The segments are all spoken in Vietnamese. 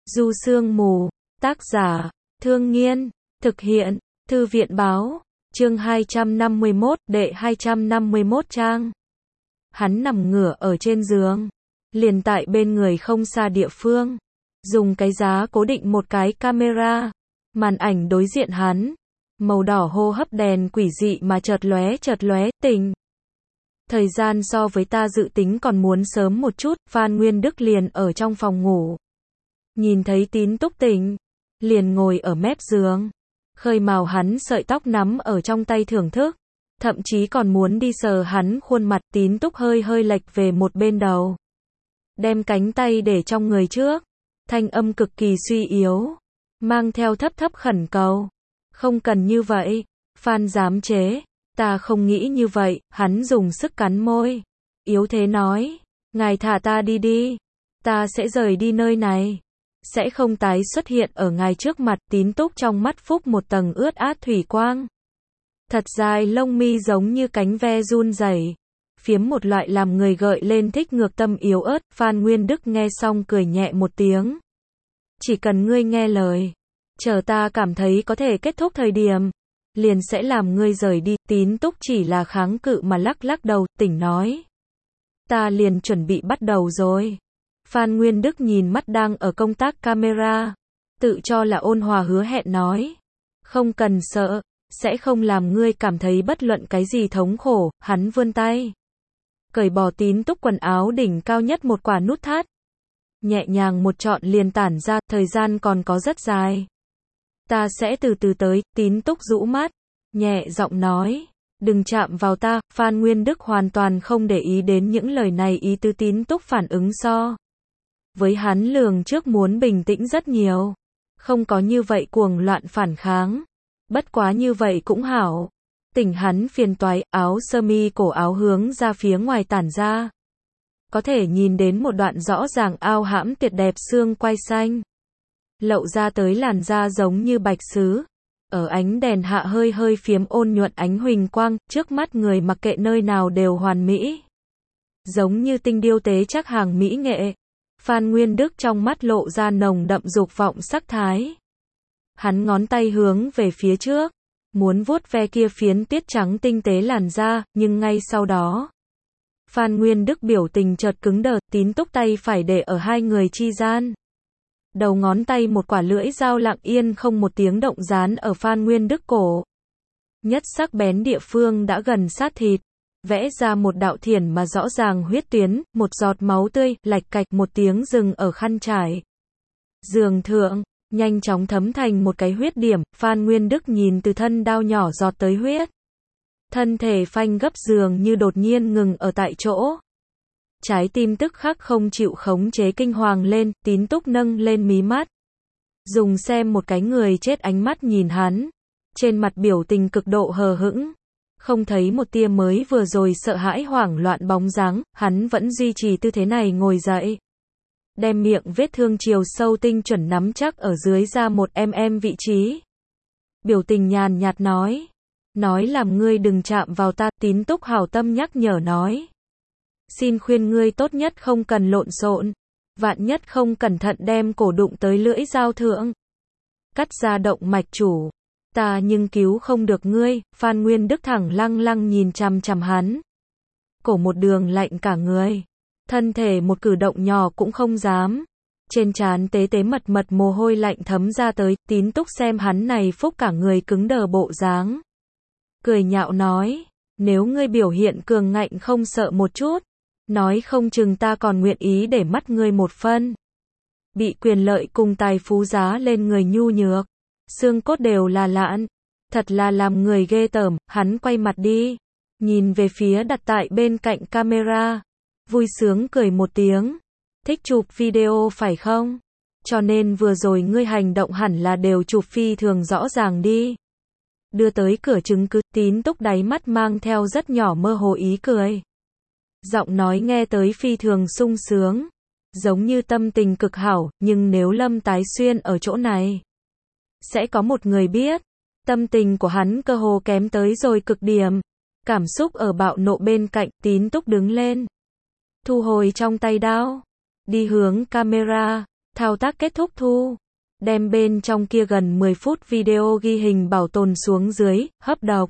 Du Sương Mù, tác giả, Thương Nghiên, thực hiện, Thư viện Báo, chương 251, đệ 251 trang. Hắn nằm ngửa ở trên giường, liền tại bên người không xa địa phương, dùng cái giá cố định một cái camera, màn ảnh đối diện hắn, màu đỏ hô hấp đèn quỷ dị mà chợt lóe, tỉnh. Thời gian so với ta dự tính còn muốn sớm một chút, Phan Nguyên Đức liền ở trong phòng ngủ. Nhìn thấy Tín Túc tỉnh, liền ngồi ở mép giường, khơi mào hắn sợi tóc nắm ở trong tay thưởng thức, thậm chí còn muốn đi sờ hắn khuôn mặt. Tín Túc hơi lệch về một bên đầu, đem cánh tay để trong người trước, thanh âm cực kỳ suy yếu, mang theo thấp khẩn cầu. Không cần như vậy, Phan giám chế, ta không nghĩ như vậy. Hắn dùng sức cắn môi, yếu thế nói, ngài thả ta đi, ta sẽ rời đi nơi này, sẽ không tái xuất hiện ở ngài trước mặt. Tín Túc trong mắt phúc một tầng ướt át thủy quang, thật dài lông mi giống như cánh ve run rẩy, phiếm một loại làm người gợi lên thích ngược tâm yếu ớt. Phan Nguyên Đức nghe xong cười nhẹ một tiếng, chỉ cần ngươi nghe lời, chờ ta cảm thấy có thể kết thúc thời điểm, liền sẽ làm ngươi rời đi. Tín Túc chỉ là kháng cự mà lắc đầu, tỉnh nói, ta liền chuẩn bị bắt đầu rồi. Phan Nguyên Đức nhìn mắt đang ở công tác camera, tự cho là ôn hòa hứa hẹn nói, không cần sợ, sẽ không làm ngươi cảm thấy bất luận cái gì thống khổ. Hắn vươn tay, cởi bỏ Tín Túc quần áo đỉnh cao nhất một quả nút thắt, nhẹ nhàng một chọn liền tản ra. Thời gian còn có rất dài, ta sẽ từ từ tới. Tín Túc rũ mắt, nhẹ giọng nói, đừng chạm vào ta. Phan Nguyên Đức hoàn toàn không để ý đến những lời này, ý tứ Tín Túc phản ứng so với hắn lường trước muốn bình tĩnh rất nhiều, không có như vậy cuồng loạn phản kháng. Bất quá như vậy cũng hảo, tỉnh hắn phiền toái. Áo sơ mi cổ áo hướng ra phía ngoài tản ra, có thể nhìn đến một đoạn rõ ràng ao hãm tuyệt đẹp xương quai xanh, lộ ra tới làn da giống như bạch sứ, ở ánh đèn hạ hơi phiếm ôn nhuận ánh huỳnh quang. Trước mắt người mặc kệ nơi nào đều hoàn mỹ, giống như tinh điêu tế chắc hàng mỹ nghệ. Phan Nguyên Đức trong mắt lộ ra nồng đậm dục vọng sắc thái, hắn ngón tay hướng về phía trước, muốn vuốt ve kia phiến tuyết trắng tinh tế làn da, nhưng ngay sau đó, Phan Nguyên Đức biểu tình chợt cứng đờ. Tín Túc tay phải để ở hai người chi gian, đầu ngón tay một quả lưỡi dao lặng yên không một tiếng động dán ở Phan Nguyên Đức cổ, nhất sắc bén địa phương đã gần sát thịt, vẽ ra một đạo thiển mà rõ ràng huyết tuyến. Một giọt máu tươi lạch cạch một tiếng dừng ở khăn trải giường thượng, nhanh chóng thấm thành một cái huyết điểm. Phan Nguyên Đức nhìn từ thân đao nhỏ giọt tới huyết, thân thể phanh gấp dường như đột nhiên ngừng ở tại chỗ, trái tim tức khắc không chịu khống chế kinh hoàng lên. Tín Túc nâng lên mí mắt, dùng xem một cái người chết ánh mắt nhìn hắn, trên mặt biểu tình cực độ hờ hững, không thấy một tia mới vừa rồi sợ hãi hoảng loạn bóng dáng. Hắn vẫn duy trì tư thế này ngồi dậy, đem miệng vết thương chiều sâu tinh chuẩn nắm chắc ở dưới da 1 mm vị trí, biểu tình nhàn nhạt nói làm ngươi đừng chạm vào ta. Tín Túc hảo tâm nhắc nhở nói, xin khuyên ngươi tốt nhất không cần lộn xộn, vạn nhất không cẩn thận đem cổ đụng tới lưỡi dao thượng, cắt ra động mạch chủ, ta nhưng cứu không được ngươi. Phan Nguyên Đức thẳng lăng nhìn chằm hắn, cổ một đường lạnh cả người, thân thể một cử động nhỏ cũng không dám, trên trán tế mật mồ hôi lạnh thấm ra tới. Tín Túc xem hắn này phúc cả người cứng đờ bộ dáng, cười nhạo nói, nếu ngươi biểu hiện cường ngạnh không sợ một chút, nói không chừng ta còn nguyện ý để mắt ngươi một phân. Bị quyền lợi cùng tài phú giá lên người nhu nhược, xương cốt đều là lạn, thật là làm người ghê tởm. Hắn quay mặt đi, nhìn về phía đặt tại bên cạnh camera, vui sướng cười một tiếng, thích chụp video phải không? Cho nên vừa rồi ngươi hành động hẳn là đều chụp phi thường rõ ràng đi. Đưa tới cửa chứng cứ. Tín Túc đáy mắt mang theo rất nhỏ mơ hồ ý cười, giọng nói nghe tới phi thường sung sướng, giống như tâm tình cực hảo. Nhưng nếu Lâm Tái Xuyên ở chỗ này, sẽ có một người biết. Tâm tình của hắn cơ hồ kém tới rồi cực điểm, cảm xúc ở bạo nộ bên cạnh. Tín Túc đứng lên, thu hồi trong tay đao, đi hướng camera, Thao tác kết thúc thu. Đem bên trong kia gần 10 phút video ghi hình bảo tồn xuống dưới, hấp độc,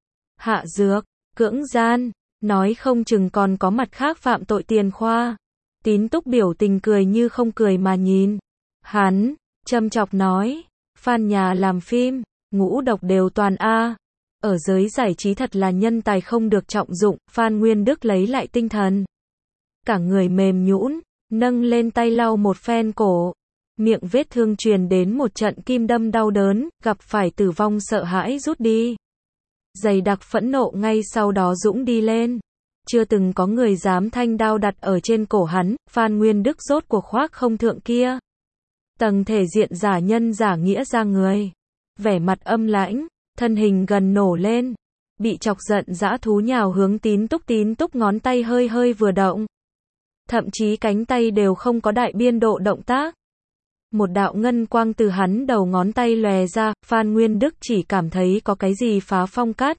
hạ dược, cưỡng gian, nói không chừng còn có mặt khác phạm tội tiền khoa. Tín Túc biểu tình cười như không cười mà nhìn hắn, châm chọc nói, fan nhà làm phim, ngũ độc đều toàn A. Ở giới giải trí thật là nhân tài không được trọng dụng, Phan Nguyên Đức lấy lại tinh thần. Cả người mềm nhũn, nâng lên tay lau một phen cổ. Miệng vết thương truyền đến một trận kim đâm đau đớn, gặp phải tử vong sợ hãi rút đi. Dày đặc phẫn nộ ngay sau đó dũng đi lên. Chưa từng có người dám thanh đao đặt ở trên cổ hắn, Phan Nguyên Đức rốt cuộc khoác không thượng kia. Tầng thể diện giả nhân giả nghĩa ra người. Vẻ mặt âm lãnh, thân hình gần nổ lên. Bị chọc giận dã thú nhào hướng Tín Túc ngón tay hơi hơi vừa động. Thậm chí cánh tay đều không có đại biên độ động tác. Một đạo ngân quang từ hắn đầu ngón tay lòe ra, Phan Nguyên Đức chỉ cảm thấy có cái gì phá phong cắt.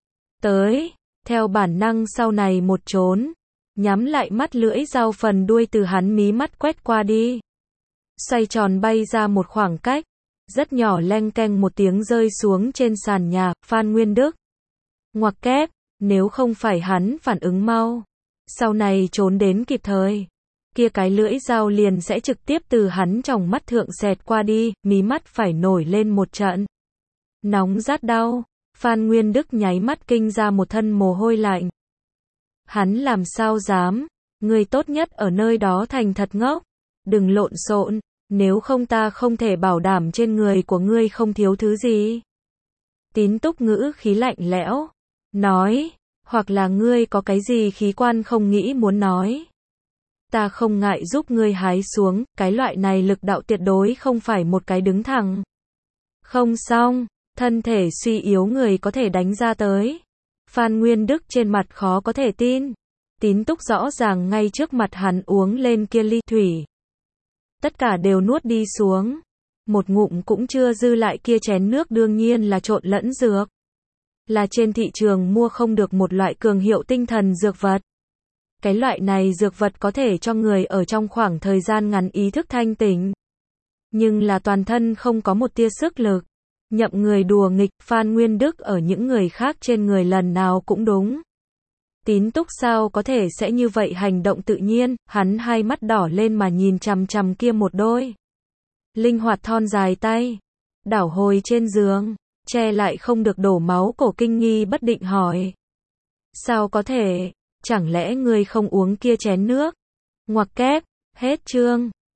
Tới, theo bản năng sau này một trốn, nhắm lại mắt lưỡi dao phần đuôi từ hắn mí mắt quét qua đi. Xoay tròn bay ra một khoảng cách, rất nhỏ leng keng một tiếng rơi xuống trên sàn nhà, Phan Nguyên Đức. Ngoặc kép, nếu không phải hắn phản ứng mau, sau này trốn đến kịp thời, kia cái lưỡi dao liền sẽ trực tiếp từ hắn tròng mắt thượng xẹt qua đi, mí mắt phải nổi lên một trận. Nóng rát đau, Phan Nguyên Đức nháy mắt kinh ra một thân mồ hôi lạnh. Hắn làm sao dám, người tốt nhất ở nơi đó thành thật ngốc, đừng lộn xộn, nếu không ta không thể bảo đảm trên người của ngươi không thiếu thứ gì. Tín Túc ngữ khí lạnh lẽo, nói, hoặc là ngươi có cái gì khí quan không nghĩ muốn nói. Ta không ngại giúp ngươi hái xuống, cái loại này lực đạo tuyệt đối không phải một cái đứng thẳng. Không xong, thân thể suy yếu người có thể đánh ra tới. Phan Nguyên Đức trên mặt khó có thể tin. Tín Túc rõ ràng ngay trước mặt hắn uống lên kia ly thủy. Tất cả đều nuốt đi xuống. Một ngụm cũng chưa dư lại kia chén nước đương nhiên là trộn lẫn dược. Là trên thị trường mua không được một loại cường hiệu tinh thần dược vật. Cái loại này dược vật có thể cho người ở trong khoảng thời gian ngắn ý thức thanh tỉnh. Nhưng là toàn thân không có một tia sức lực. Nhậm người đùa nghịch, Phan Nguyên Đức ở những người khác trên người lần nào cũng đúng. Tín Túc sao có thể sẽ như vậy hành động tự nhiên, hắn hai mắt đỏ lên mà nhìn chằm chằm kia một đôi. Linh hoạt thon dài tay, đảo hồi trên giường, che lại không được đổ máu cổ kinh nghi bất định hỏi. Sao có thể, chẳng lẽ ngươi không uống kia chén nước? Ngoặc kép, hết chương.